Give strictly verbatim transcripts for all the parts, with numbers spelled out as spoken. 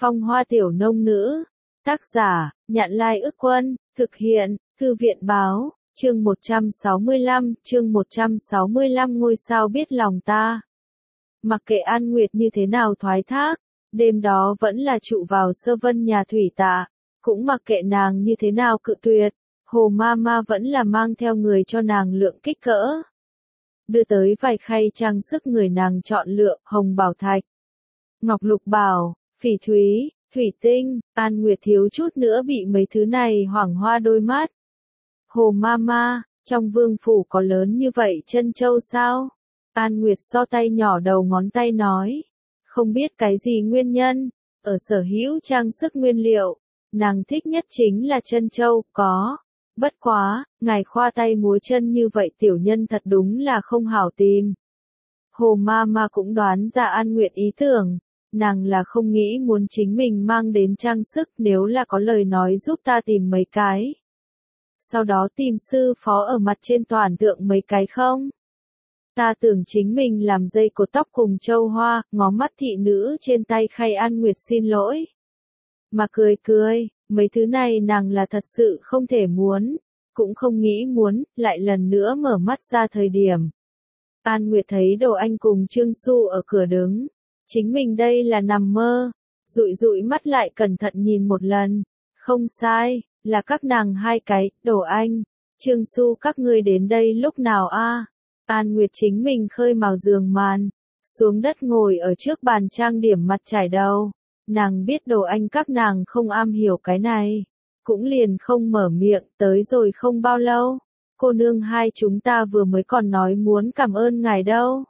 Phong Hoa Tiểu Nông Nữ. Tác giả, Nhạn Lai Ức Quân, thực hiện, Thư viện Báo, chương một trăm sáu mươi lăm, chương một trăm sáu mươi lăm ngôi sao biết lòng ta. Mặc kệ An Nguyệt như thế nào thoái thác, đêm đó vẫn là trụ vào Sơ Vân nhà Thủy Tạ, cũng mặc kệ nàng như thế nào cự tuyệt, Hồ Ma Ma vẫn là mang theo người cho nàng lượng kích cỡ. Đưa tới vài khay trang sức người nàng chọn lựa, hồng bảo thạch, ngọc lục bảo, phỉ thúy, thủy tinh. An Nguyệt thiếu chút nữa bị mấy thứ này hoảng hoa đôi mắt. Hồ Ma Ma, trong vương phủ có lớn như vậy chân châu sao? An Nguyệt so tay nhỏ đầu ngón tay nói. Không biết cái gì nguyên nhân, ở sở hữu trang sức nguyên liệu, nàng thích nhất chính là chân châu, có. Bất quá, ngài khoa tay múa chân như vậy tiểu nhân thật đúng là không hảo tìm. Hồ Ma Ma cũng đoán ra An Nguyệt ý tưởng, nàng là không nghĩ muốn chính mình mang đến trang sức, nếu là có lời nói giúp ta tìm mấy cái. Sau đó tìm sư phó ở mặt trên toàn tượng mấy cái không? Ta tưởng chính mình làm dây cột tóc cùng châu hoa, ngó mắt thị nữ trên tay khay. An Nguyệt xin lỗi. Mà cười cười, mấy thứ này nàng là thật sự không thể muốn, cũng không nghĩ muốn, lại lần nữa mở mắt ra thời điểm. An Nguyệt thấy Đồ Anh cùng Trương Xu ở cửa đứng, chính mình đây là nằm mơ, dụi dụi mắt lại cẩn thận nhìn một lần, không sai, là các nàng hai cái, Đồ Anh, Trương Xu các ngươi đến đây lúc nào a? An Nguyệt chính mình khơi mào giường màn, xuống đất ngồi ở trước bàn trang điểm mặt trải đầu. Nàng biết Đồ Anh các nàng không am hiểu cái này, cũng liền không mở miệng. Tới rồi không bao lâu, cô nương hai chúng ta vừa mới còn nói muốn cảm ơn ngài đâu.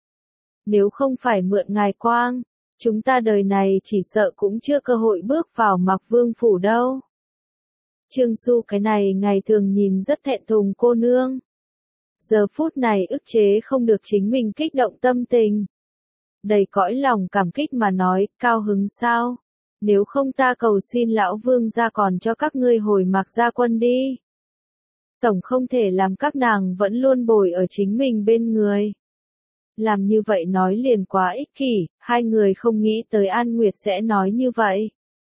Nếu không phải mượn ngài quang, chúng ta đời này chỉ sợ cũng chưa cơ hội bước vào Mạc Vương phủ đâu. Trương Du cái này ngày thường nhìn rất thẹn thùng cô nương. Giờ phút này ức chế không được chính mình kích động tâm tình. Đầy cõi lòng cảm kích mà nói, cao hứng sao? Nếu không ta cầu xin lão vương gia còn cho các ngươi hồi Mạc gia quân đi. Tổng không thể làm các nàng vẫn luôn bồi ở chính mình bên người. Làm như vậy nói liền quá ích kỷ, hai người không nghĩ tới An Nguyệt sẽ nói như vậy.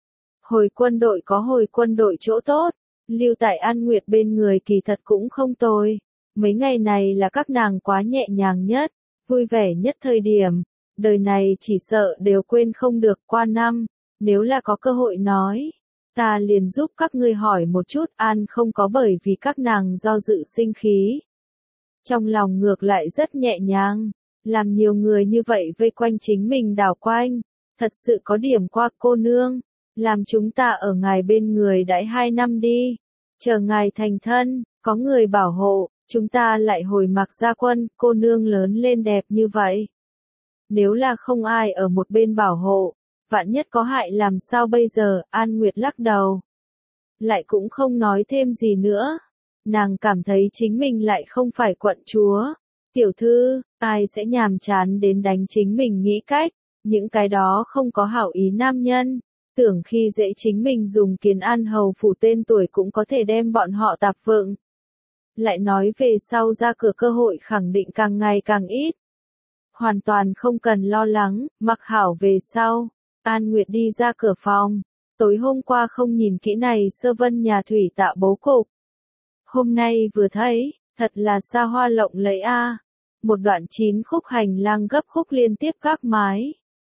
Hồi quân đội có hồi quân đội chỗ tốt, lưu tại An Nguyệt bên người kỳ thật cũng không tồi. Mấy ngày này là các nàng quá nhẹ nhàng nhất, vui vẻ nhất thời điểm. Đời này chỉ sợ đều quên không được. Qua năm, nếu là có cơ hội nói, ta liền giúp các ngươi hỏi một chút. An không có bởi vì các nàng do dự sinh khí. Trong lòng ngược lại rất nhẹ nhàng, làm nhiều người như vậy vây quanh chính mình đảo quanh, thật sự có điểm qua cô nương, làm chúng ta ở ngài bên người đãi hai năm đi, chờ ngài thành thân, có người bảo hộ, chúng ta lại hồi Mạc gia quân. Cô nương lớn lên đẹp như vậy. Nếu là không ai ở một bên bảo hộ, vạn nhất có hại làm sao bây giờ? An Nguyệt lắc đầu. Lại cũng không nói thêm gì nữa. Nàng cảm thấy chính mình lại không phải quận chúa. Tiểu thư, ai sẽ nhàm chán đến đánh chính mình nghĩ cách. Những cái đó không có hảo ý nam nhân. Tưởng khi dễ chính mình dùng Kiến An hầu phủ tên tuổi cũng có thể đem bọn họ tạp vượng. Lại nói về sau ra cửa cơ hội khẳng định càng ngày càng ít. Hoàn toàn không cần lo lắng, mặc hảo về sau. An Nguyệt đi ra cửa phòng. Tối hôm qua không nhìn kỹ này Sơ Vân nhà Thủy Tạ bố cục. Hôm nay vừa thấy, thật là xa hoa lộng lẫy a. Một đoạn chín khúc hành lang gấp khúc liên tiếp các mái.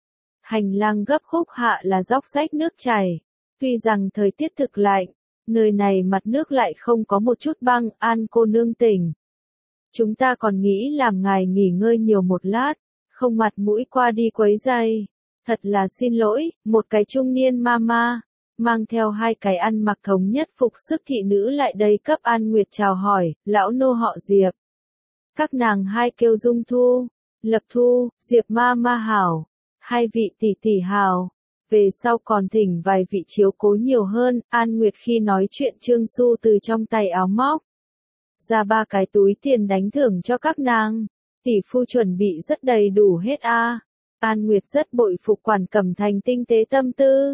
Hành lang gấp khúc hạ là dốc rách nước chảy. Tuy rằng thời tiết thực lạnh, nơi này mặt nước lại không có một chút băng. An cô nương tỉnh. Chúng ta còn nghĩ làm ngài nghỉ ngơi nhiều một lát, không mặt mũi qua đi quấy rầy. Thật là xin lỗi. Một cái trung niên mama, mang theo hai cái ăn mặc thống nhất phục sức thị nữ lại đây cấp An Nguyệt chào hỏi. Lão nô họ Diệp. Các nàng hai kêu Dung Thu, Lập Thu, Diệp mama hảo. Hai vị tỷ tỷ hảo. Về sau còn thỉnh vài vị chiếu cố nhiều hơn. An Nguyệt khi nói chuyện Trương Xu từ trong tay áo móc ra ba cái túi tiền đánh thưởng cho các nàng. Tỷ phu chuẩn bị rất đầy đủ hết a. À. An Nguyệt rất bội phục Quản Cẩm Thành tinh tế tâm tư.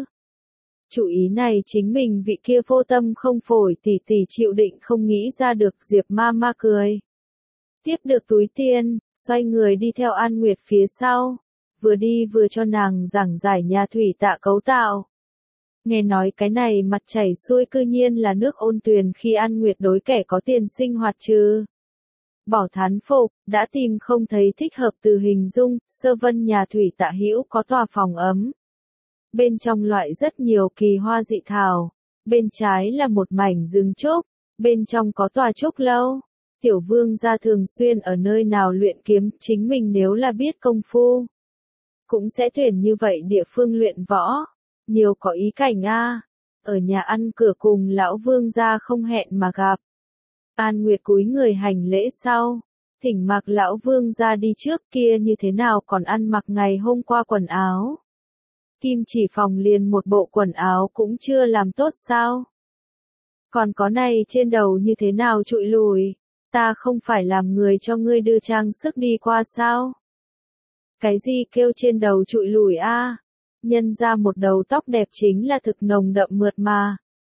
Chủ ý này chính mình vị kia vô tâm không phổi tỷ tỷ chịu định không nghĩ ra được. Diệp ma ma cười. Tiếp được túi tiền, xoay người đi theo An Nguyệt phía sau. vừa đi vừa cho nàng giảng giải nhà thủy tạ cấu tạo. Nghe nói cái này mặt chảy xuôi cư nhiên là nước ôn tuyền khi An Nguyệt đối kẻ có tiền sinh hoạt trừ. Bỏ thán phục, đã tìm không thấy thích hợp từ hình dung, sơ vân nhà thủy tạ hữu có tòa phòng ấm. Bên trong loại rất nhiều kỳ hoa dị thảo, bên trái là một mảnh rừng trúc, bên trong có tòa trúc lâu. Tiểu vương gia thường xuyên ở nơi nào luyện kiếm, chính mình nếu là biết công phu, cũng sẽ tuyển như vậy địa phương luyện võ. Nhiều có ý cảnh a. Ở nhà ăn cửa cùng lão vương gia không hẹn mà gặp. An Nguyệt cúi người hành lễ sau, thỉnh mặc lão vương gia đi trước, kia như thế nào còn ăn mặc ngày hôm qua quần áo. Kim chỉ phòng liền một bộ quần áo cũng chưa làm tốt sao. Còn có này trên đầu như thế nào trụi lùi, ta không phải làm người cho ngươi đưa trang sức đi qua sao. Cái gì kêu trên đầu trụi lùi a? Nhân ra một đầu tóc đẹp chính là thực nồng đậm mượt mà.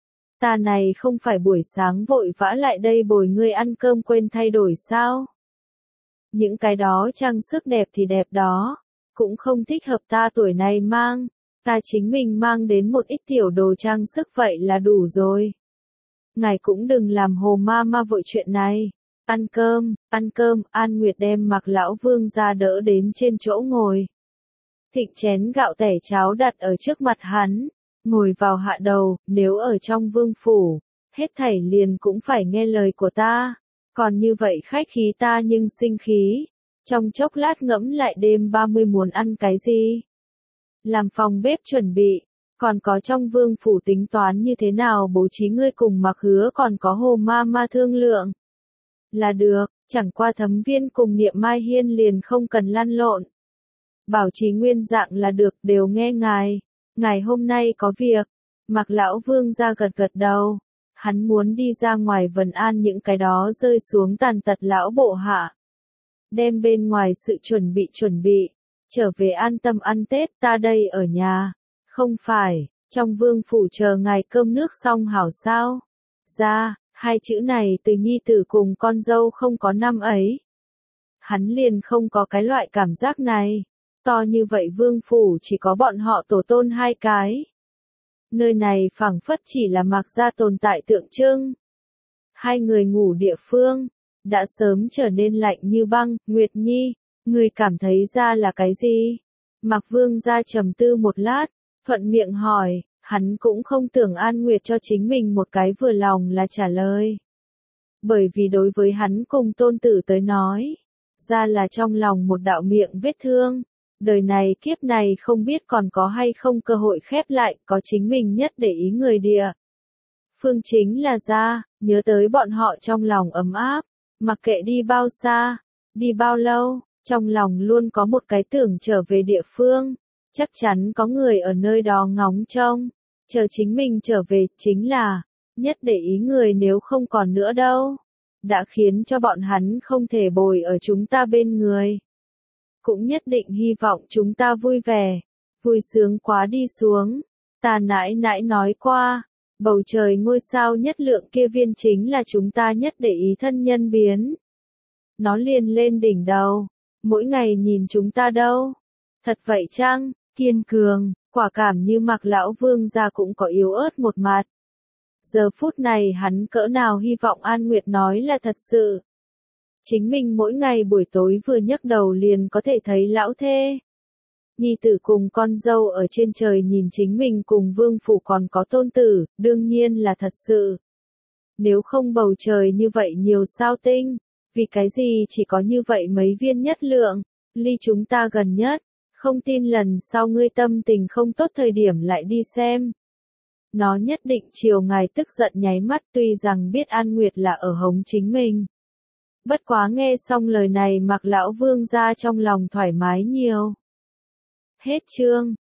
Ta này không phải buổi sáng vội vã lại đây bồi ngươi ăn cơm quên thay đổi sao? Những cái đó trang sức đẹp thì đẹp đó, cũng không thích hợp ta tuổi này mang, ta chính mình mang đến một ít tiểu đồ trang sức vậy là đủ rồi. Ngài cũng đừng làm hồ ma ma vội chuyện này. Ăn cơm, ăn cơm, An Nguyệt đem mặc lão vương ra đỡ đến trên chỗ ngồi. Thịnh chén gạo tẻ cháo đặt ở trước mặt hắn, ngồi vào hạ đầu, nếu ở trong vương phủ, hết thảy liền cũng phải nghe lời của ta, còn như vậy khách khí ta nhưng sinh khí, trong chốc lát ngẫm lại đêm ba mươi muốn ăn cái gì. Làm phòng bếp chuẩn bị, còn có trong vương phủ tính toán như thế nào bố trí ngươi cùng mặc hứa còn có hồ ma ma thương lượng. Là được, chẳng qua Thấm Viên cùng Niệm Mai Hiên liền không cần lăn lộn. Bảo trì nguyên dạng là được, đều nghe ngài. Ngài hôm nay có việc. Mặc lão vương ra gật gật đầu. Hắn muốn đi ra ngoài vần an những cái đó rơi xuống tàn tật lão bộ hạ. Đem bên ngoài sự chuẩn bị chuẩn bị. Trở về an tâm ăn Tết, ta đây ở nhà. Không phải, trong vương phủ chờ ngài cơm nước xong hảo sao. Ra, hai chữ này từ nhi tử cùng con dâu không có năm ấy. Hắn liền không có cái loại cảm giác này. To như vậy vương phủ chỉ có bọn họ tổ tôn hai cái. Nơi này phảng phất chỉ là mặc ra tồn tại tượng trưng. Hai người ngủ địa phương, đã sớm trở nên lạnh như băng. Nguyệt Nhi, người cảm thấy ra là cái gì? Mặc vương ra trầm tư một lát, thuận miệng hỏi, hắn cũng không tưởng An Nguyệt cho chính mình một cái vừa lòng là trả lời. Bởi vì đối với hắn cùng tôn tử tới nói, ra là trong lòng một đạo miệng vết thương. Đời này kiếp này không biết còn có hay không cơ hội khép lại, có chính mình nhất để ý người địa. Phương chính là ra, nhớ tới bọn họ trong lòng ấm áp, mặc kệ đi bao xa, đi bao lâu, trong lòng luôn có một cái tưởng trở về địa phương, chắc chắn có người ở nơi đó ngóng trông, chờ chính mình trở về, chính là, nhất để ý người nếu không còn nữa đâu, đã khiến cho bọn hắn không thể bồi ở chúng ta bên người. Cũng nhất định hy vọng chúng ta vui vẻ, vui sướng quá đi xuống. Ta nãi nãi nói qua, bầu trời ngôi sao nhất lượng kia viên chính là chúng ta nhất để ý thân nhân biến. Nó liền lên đỉnh đầu, mỗi ngày nhìn chúng ta đâu. Thật vậy chăng, kiên cường, quả cảm như mặc lão vương gia cũng có yếu ớt một mặt. Giờ phút này hắn cỡ nào hy vọng An Nguyệt nói là thật sự. Chính mình mỗi ngày buổi tối vừa nhấc đầu liền có thể thấy lão thê. Nhi tử cùng con dâu ở trên trời nhìn chính mình cùng vương phủ còn có tôn tử, đương nhiên là thật sự. Nếu không bầu trời như vậy nhiều sao tinh, vì cái gì chỉ có như vậy mấy viên nhất lượng, ly chúng ta gần nhất, không tin lần sau ngươi tâm tình không tốt thời điểm lại đi xem. Nó nhất định chiều ngài tức giận nháy mắt tuy rằng biết An Nguyệt là ở hống chính mình. Bất quá nghe xong lời này mặc lão vương ra trong lòng thoải mái nhiều. Hết chương.